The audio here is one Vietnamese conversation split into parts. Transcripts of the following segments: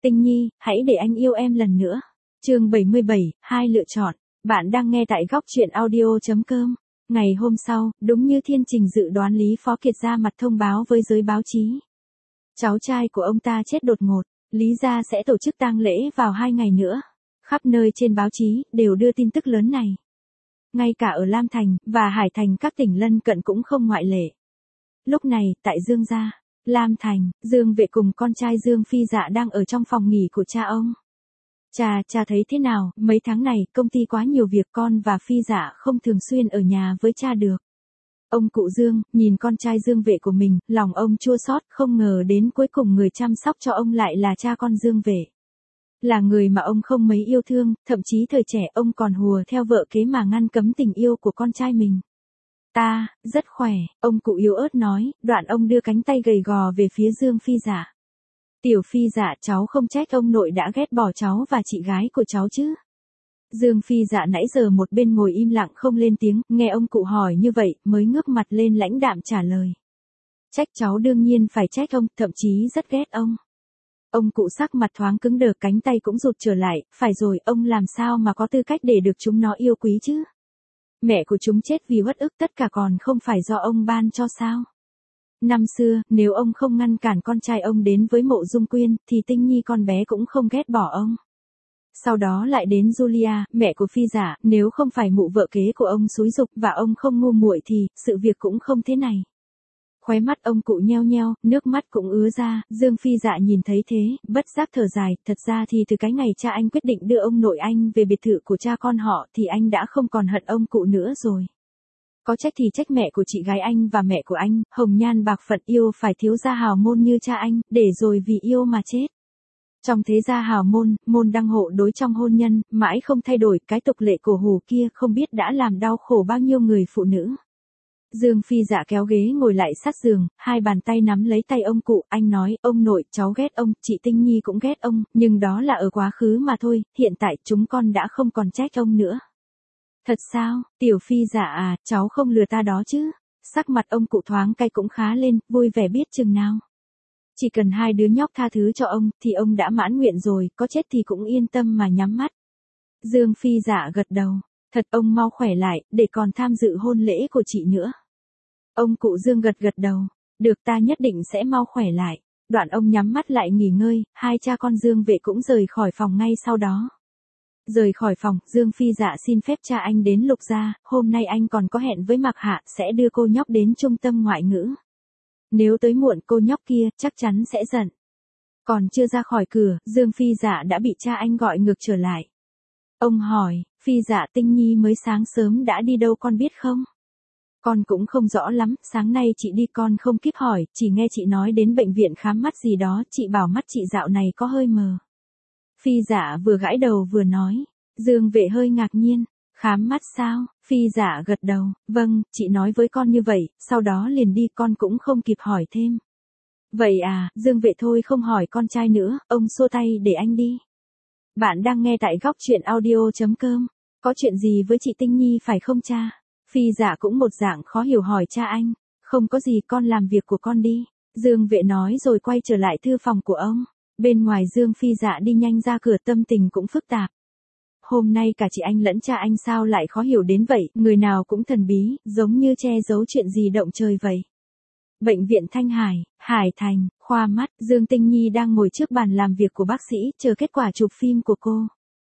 Tinh Nhi, hãy để anh yêu em lần nữa. Chương 77, hai lựa chọn. Bạn đang nghe tại góc truyện audio.com. Ngày hôm sau, đúng như Thiên Trình dự đoán, Lý Phó Kiệt ra mặt thông báo với giới báo chí. Cháu trai của ông ta chết đột ngột, Lý gia sẽ tổ chức tang lễ vào 2 ngày nữa. Khắp nơi trên báo chí đều đưa tin tức lớn này. Ngay cả ở Lam Thành và Hải Thành, các tỉnh lân cận cũng không ngoại lệ. Lúc này, tại Dương gia, Lam Thành, Dương Vệ cùng con trai Dương Phi Dạ đang ở trong phòng nghỉ của cha ông. Cha thấy thế nào? Mấy tháng này, công ty quá nhiều việc, con và Phi Dạ không thường xuyên ở nhà với cha được. Ông cụ Dương, nhìn con trai Dương Vệ của mình, lòng ông chua xót, không ngờ đến cuối cùng người chăm sóc cho ông lại là cha con Dương Vệ. Là người mà ông không mấy yêu thương, thậm chí thời trẻ ông còn hùa theo vợ kế mà ngăn cấm tình yêu của con trai mình. Ta, rất khỏe, ông cụ yếu ớt nói, đoạn ông đưa cánh tay gầy gò về phía Dương Phi Dạ. Tiểu Phi Dạ, cháu không trách ông nội đã ghét bỏ cháu và chị gái của cháu chứ. Dương Phi Dạ nãy giờ một bên ngồi im lặng không lên tiếng, nghe ông cụ hỏi như vậy, mới ngước mặt lên lãnh đạm trả lời. Trách cháu đương nhiên phải trách ông, thậm chí rất ghét ông. Ông cụ sắc mặt thoáng cứng đờ, cánh tay cũng rụt trở lại, phải rồi, ông làm sao mà có tư cách để được chúng nó yêu quý chứ? Mẹ của chúng chết vì uất ức, tất cả còn không phải do ông ban cho sao? Năm xưa, nếu ông không ngăn cản con trai ông đến với Mộ Dung Quyên, thì Tinh Nhi con bé cũng không ghét bỏ ông. Sau đó lại đến Julia, mẹ của Phi Dạ, nếu không phải mụ vợ kế của ông xúi giục và ông không ngu muội thì, sự việc cũng không thế này. Khóe mắt ông cụ nheo nheo, nước mắt cũng ứa ra, Dương Phi Dạ nhìn thấy thế, bất giác thở dài, thật ra thì từ cái ngày cha anh quyết định đưa ông nội anh về biệt thự của cha con họ thì anh đã không còn hận ông cụ nữa rồi. Có trách thì trách mẹ của chị gái anh và mẹ của anh, hồng nhan bạc phận, yêu phải thiếu gia hào môn như cha anh, để rồi vì yêu mà chết. Trong thế gia hào môn, môn đăng hộ đối trong hôn nhân, mãi không thay đổi, cái tục lệ cổ hủ kia không biết đã làm đau khổ bao nhiêu người phụ nữ. Dương Phi Dạ kéo ghế ngồi lại sát giường, hai bàn tay nắm lấy tay ông cụ, anh nói, ông nội, cháu ghét ông, chị Tinh Nhi cũng ghét ông, nhưng đó là ở quá khứ mà thôi, hiện tại chúng con đã không còn trách ông nữa. Thật sao, Tiểu Phi Dạ à, cháu không lừa ta đó chứ? Sắc mặt ông cụ thoáng cay cũng khá lên, vui vẻ biết chừng nào. Chỉ cần hai đứa nhóc tha thứ cho ông, thì ông đã mãn nguyện rồi, có chết thì cũng yên tâm mà nhắm mắt. Dương Phi Dạ gật đầu, thật ông mau khỏe lại, để còn tham dự hôn lễ của chị nữa. Ông cụ Dương gật đầu, được, ta nhất định sẽ mau khỏe lại. Đoạn ông nhắm mắt lại nghỉ ngơi, hai cha con Dương Vệ cũng rời khỏi phòng ngay sau đó. Rời khỏi phòng, Dương Phi Dạ xin phép cha anh đến Lục gia, hôm nay anh còn có hẹn với Mạc Hạ, sẽ đưa cô nhóc đến trung tâm ngoại ngữ. Nếu tới muộn cô nhóc kia, chắc chắn sẽ giận. Còn chưa ra khỏi cửa, Dương Phi Dạ đã bị cha anh gọi ngược trở lại. Ông hỏi, Phi Dạ, Tinh Nhi mới sáng sớm đã đi đâu con biết không? Con cũng không rõ lắm, sáng nay chị đi con không kịp hỏi, chỉ nghe chị nói đến bệnh viện khám mắt gì đó, chị bảo mắt chị dạo này có hơi mờ. Phi Dạ vừa gãi đầu vừa nói. Dương Vệ hơi ngạc nhiên, khám mắt sao? Phi Dạ gật đầu, vâng, chị nói với con như vậy, sau đó liền đi, con cũng không kịp hỏi thêm. Vậy à, Dương Vệ thôi không hỏi con trai nữa, ông xua tay để anh đi. Bạn đang nghe tại góc truyện audio.com, có chuyện gì với chị Tinh Nhi phải không cha? Phi Dạ cũng một dạng khó hiểu hỏi cha anh, không có gì, con làm việc của con đi. Dương Vệ nói rồi quay trở lại thư phòng của ông. Bên ngoài Dương Phi Dạ đi nhanh ra cửa, tâm tình cũng phức tạp. Hôm nay cả chị anh lẫn cha anh sao lại khó hiểu đến vậy, người nào cũng thần bí, giống như che giấu chuyện gì động trời vậy. Bệnh viện Thanh Hải, Hải Thành, khoa mắt, Dương Tinh Nhi đang ngồi trước bàn làm việc của bác sĩ, chờ kết quả chụp phim của cô.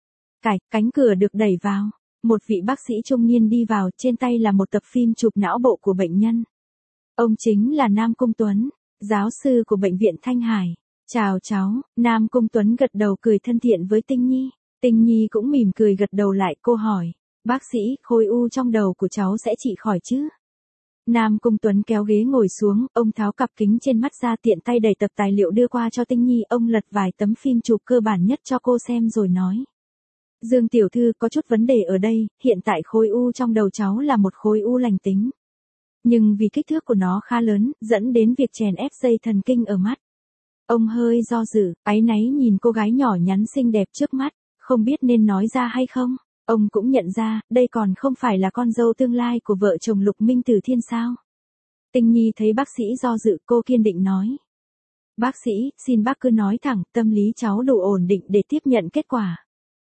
Cánh cửa được đẩy vào. Một vị bác sĩ trung niên đi vào, trên tay là một tập phim chụp não bộ của bệnh nhân. Ông chính là Nam Cung Tuấn, giáo sư của bệnh viện Thanh Hải. Chào cháu, Nam Cung Tuấn gật đầu cười thân thiện với Tinh Nhi. Tinh Nhi cũng mỉm cười gật đầu lại, cô hỏi, bác sĩ, khối u trong đầu của cháu sẽ trị khỏi chứ? Nam Cung Tuấn kéo ghế ngồi xuống, ông tháo cặp kính trên mắt ra, tiện tay đẩy tập tài liệu đưa qua cho Tinh Nhi, ông lật vài tấm phim chụp cơ bản nhất cho cô xem rồi nói. Dương tiểu thư, có chút vấn đề ở đây, hiện tại khối u trong đầu cháu là một khối u lành tính. Nhưng vì kích thước của nó khá lớn, dẫn đến việc chèn ép dây thần kinh ở mắt. Ông hơi do dự, áy náy nhìn cô gái nhỏ nhắn xinh đẹp trước mắt, không biết nên nói ra hay không. Ông cũng nhận ra, đây còn không phải là con dâu tương lai của vợ chồng Lục Minh Tử Thiên sao. Tinh Nhi thấy bác sĩ do dự, cô kiên định nói. Bác sĩ, xin bác cứ nói thẳng, tâm lý cháu đủ ổn định để tiếp nhận kết quả.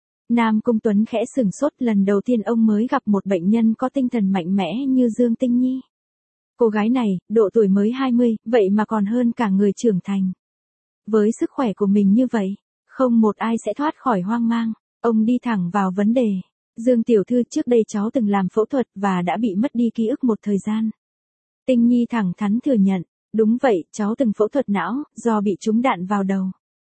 Nam Cung Tuấn khẽ sửng sốt, lần đầu tiên ông mới gặp một bệnh nhân có tinh thần mạnh mẽ như Dương Tinh Nhi. Cô gái này, độ tuổi mới 20, vậy mà còn hơn cả người trưởng thành. Với sức khỏe của mình như vậy, không một ai sẽ thoát khỏi hoang mang. Ông đi thẳng vào vấn đề. Dương tiểu thư, trước đây cháu từng làm phẫu thuật và đã bị mất đi ký ức một thời gian. Tinh Nhi thẳng thắn thừa nhận. Đúng vậy, cháu từng phẫu thuật não, do bị trúng đạn vào đầu.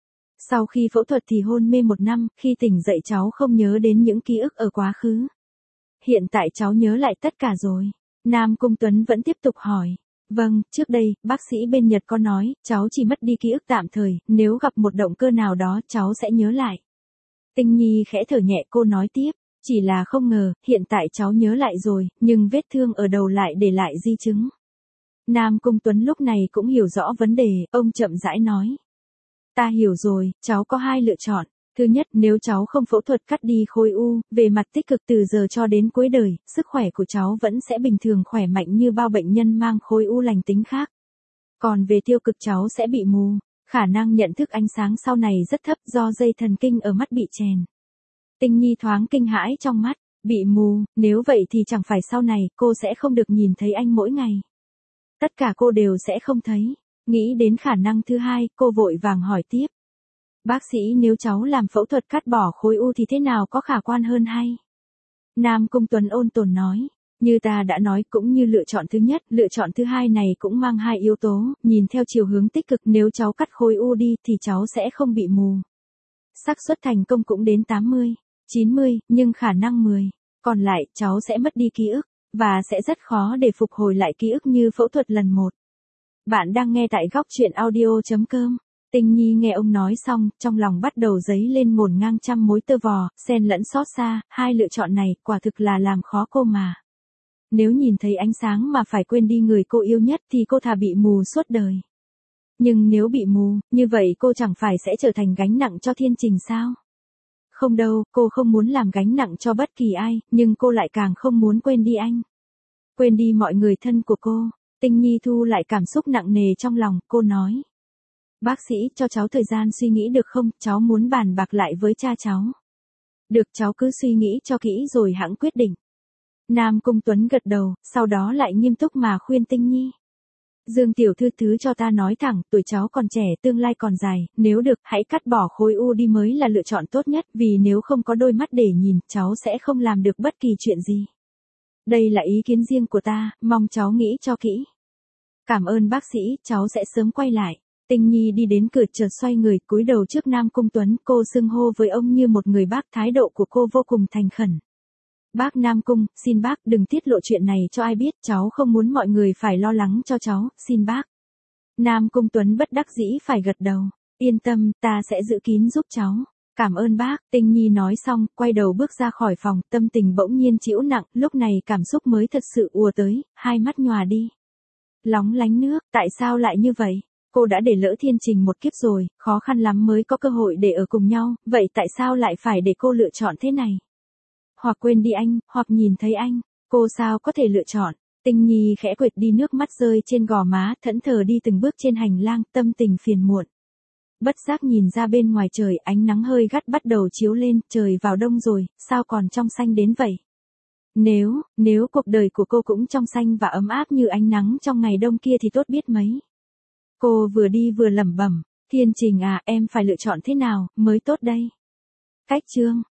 Sau khi phẫu thuật thì hôn mê 1 năm, khi tỉnh dậy cháu không nhớ đến những ký ức ở quá khứ. Hiện tại cháu nhớ lại tất cả rồi. Nam Cung Tuấn vẫn tiếp tục hỏi. Vâng, trước đây, bác sĩ bên Nhật có nói, cháu chỉ mất đi ký ức tạm thời, nếu gặp một động cơ nào đó cháu sẽ nhớ lại. Tinh Nhi khẽ thở nhẹ, cô nói tiếp. Chỉ là không ngờ, hiện tại cháu nhớ lại rồi, nhưng vết thương ở đầu lại để lại di chứng. Nam Cung Tuấn lúc này cũng hiểu rõ vấn đề, ông chậm rãi nói. Ta hiểu rồi, cháu có 2 lựa chọn. Thứ nhất, nếu cháu không phẫu thuật cắt đi khối u, về mặt tích cực từ giờ cho đến cuối đời, sức khỏe của cháu vẫn sẽ bình thường khỏe mạnh như bao bệnh nhân mang khối u lành tính khác. Còn về tiêu cực cháu sẽ bị mù, khả năng nhận thức ánh sáng sau này rất thấp do dây thần kinh ở mắt bị chèn. Tinh Nhi thoáng kinh hãi trong mắt, bị mù, nếu vậy thì chẳng phải sau này cô sẽ không được nhìn thấy anh mỗi ngày. Tất cả cô đều sẽ không thấy. Nghĩ đến khả năng thứ hai, cô vội vàng hỏi tiếp. Bác sĩ, nếu cháu làm phẫu thuật cắt bỏ khối u thì thế nào có khả quan hơn hay? Nam Cung Tuấn ôn tồn nói. Như ta đã nói, cũng như lựa chọn thứ nhất, lựa chọn thứ hai này cũng mang 2 yếu tố, nhìn theo chiều hướng tích cực, nếu cháu cắt khối u đi thì cháu sẽ không bị mù. Xác suất thành công cũng đến 80, 90, nhưng khả năng 10. Còn lại, cháu sẽ mất đi ký ức, và sẽ rất khó để phục hồi lại ký ức như phẫu thuật lần 1. Bạn đang nghe tại góc truyện audio.com. Tinh Nhi nghe ông nói xong, trong lòng bắt đầu dấy lên ngổn ngang trăm mối tơ vò, xen lẫn xót xa, 2 lựa chọn này, quả thực là làm khó cô mà. Nếu nhìn thấy ánh sáng mà phải quên đi người cô yêu nhất thì cô thà bị mù suốt đời. Nhưng nếu bị mù, như vậy cô chẳng phải sẽ trở thành gánh nặng cho Thiên Trình sao? Không đâu, cô không muốn làm gánh nặng cho bất kỳ ai, nhưng cô lại càng không muốn quên đi anh. Quên đi mọi người thân của cô. Tinh Nhi thu lại cảm xúc nặng nề trong lòng, cô nói. Bác sĩ, cho cháu thời gian suy nghĩ được không, cháu muốn bàn bạc lại với cha cháu. Được, cháu cứ suy nghĩ cho kỹ rồi hẵng quyết định. Nam Cung Tuấn gật đầu, sau đó lại nghiêm túc mà khuyên Tinh Nhi. Dương tiểu thư, thứ cho ta nói thẳng, tuổi cháu còn trẻ, tương lai còn dài, nếu được, hãy cắt bỏ khối u đi mới là lựa chọn tốt nhất, vì nếu không có đôi mắt để nhìn, cháu sẽ không làm được bất kỳ chuyện gì. Đây là ý kiến riêng của ta, mong cháu nghĩ cho kỹ. Cảm ơn bác sĩ, cháu sẽ sớm quay lại. Tinh Nhi đi đến cửa, chợt xoay người, cúi đầu trước Nam Cung Tuấn, cô xưng hô với ông như một người bác, thái độ của cô vô cùng thành khẩn. Bác Nam Cung, xin bác đừng tiết lộ chuyện này cho ai biết, cháu không muốn mọi người phải lo lắng cho cháu, xin bác. Nam Cung Tuấn bất đắc dĩ phải gật đầu. Yên tâm, ta sẽ giữ kín giúp cháu. Cảm ơn bác. Tinh Nhi nói xong, quay đầu bước ra khỏi phòng, tâm tình bỗng nhiên trĩu nặng, lúc này cảm xúc mới thật sự ùa tới, hai mắt nhòa đi. Lóng lánh nước, tại sao lại như vậy? Cô đã để lỡ Thiên Trình một kiếp rồi, khó khăn lắm mới có cơ hội để ở cùng nhau, vậy tại sao lại phải để cô lựa chọn thế này? Hoặc quên đi anh, hoặc nhìn thấy anh, cô sao có thể lựa chọn? Tinh Nhi khẽ quệt đi nước mắt rơi trên gò má, thẫn thờ đi từng bước trên hành lang, tâm tình phiền muộn. Bất giác nhìn ra bên ngoài trời, ánh nắng hơi gắt bắt đầu chiếu lên, trời vào đông rồi, sao còn trong xanh đến vậy? Nếu cuộc đời của cô cũng trong xanh và ấm áp như ánh nắng trong ngày đông kia thì tốt biết mấy. Cô vừa đi vừa lẩm bẩm, Thiên Trình à, em phải lựa chọn thế nào mới tốt đây? Cách chương